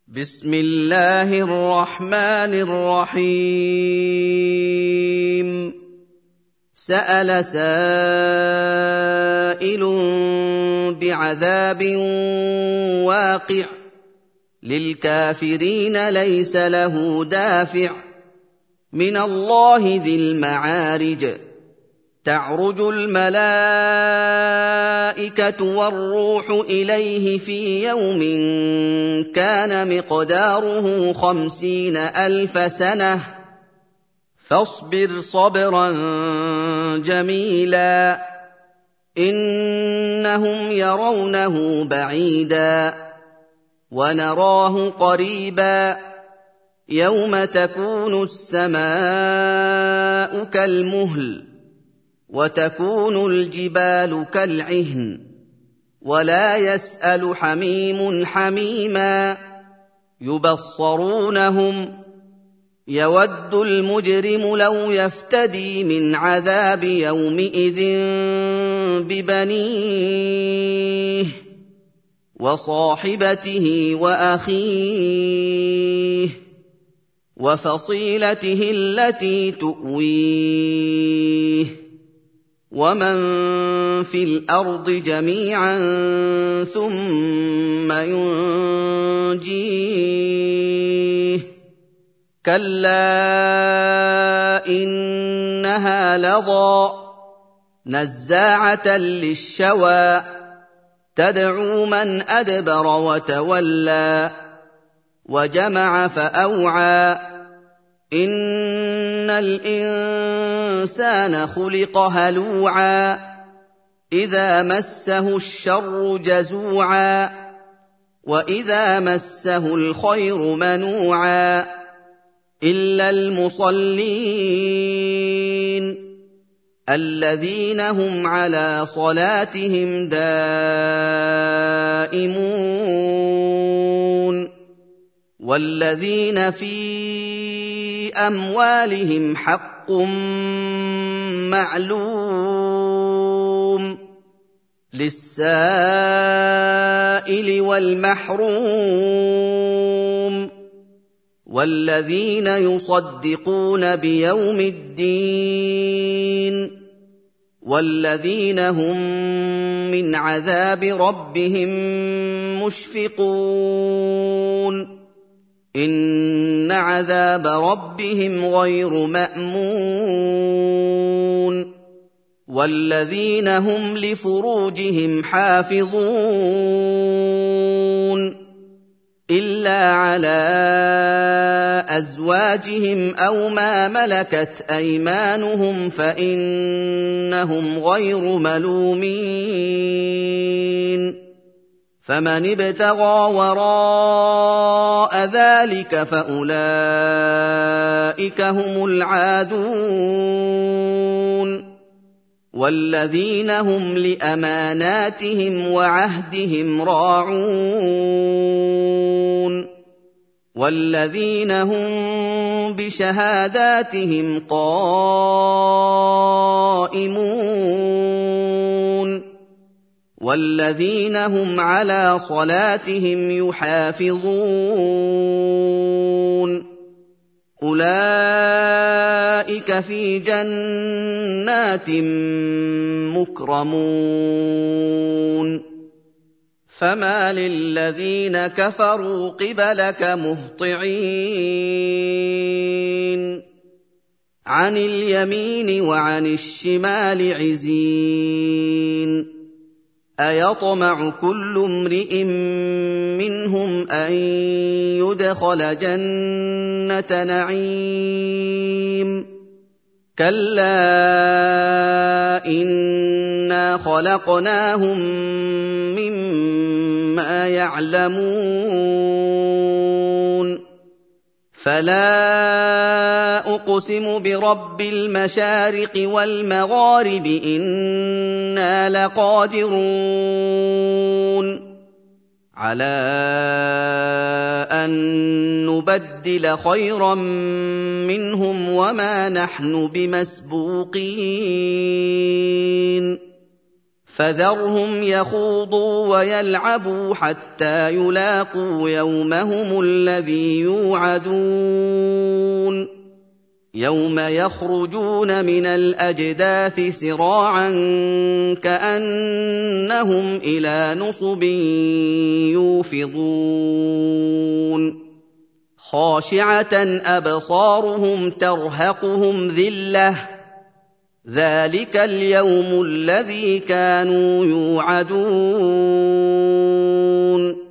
بسم الله الرحمن الرحيم سأل سائل بعذاب واقع للكافرين ليس له دافع من الله ذي المعارج تعرج الملائكة والروح إليه في يوم كان مقداره 50,000 سنة فاصبر صبرا جميلا إنهم يرونه بعيدا ونراه قريبا يوم تكون السماء كالمهل وتكون الجبال كالعهن ولا يسأل حميم حميما يبصرونهم يود المجرم لو يفتدي من عذاب يومئذ ببنيه وصاحبته وأخيه وفصيلته التي تؤويه ومن في الأرض جميعا ثم ينجيه كلا إنها لظى نزاعة للشوى تدعو من أدبر وتولى وجمع فأوعى إن الإنسان خلق هلوعا إذا مسه الشر جزوعا وإذا مسه الخير منوعا إلا المصلين الذين هم على صلاتهم دائمون والذين في أموالهم حق معلوم للسائل والمحروم والذين يصدقون بيوم الدين والذين هم من عذاب ربهم مشفقون إن عذاب ربهم غير مأمون والذين هم لفروجهم حافظون إلا على أزواجهم أو ما ملكت أيمانهم فإنهم غير ملومين فمن ابتغى وراء ذلك فأولئك هم العادون والذين هم لأماناتهم وعهدهم راعون والذين هم بشهاداتهم قائمون والذين هم على صلاتهم يحافظون أولئك في جنات مكرمون فما للذين كفروا قبلك مهطعين عن اليمين وعن الشمال عزين أيطمع كل امرئ منهم أن يدخل جنة نعيم كلا إنا خلقناهم مما يعلمون فلا أقسم برب المشارق والمغارب إنا لقادرون على أن نبدل خيرا منهم وما نحن بمسبوقين فذرهم يخوضوا ويلعبوا حتى يلاقوا يومهم الذي يوعدون يوم يخرجون من الأجداث سراعا كأنهم إلى نصب يوفضون خاشعة أبصارهم ترهقهم ذلة ذلك اليوم الذي كانوا يوعدون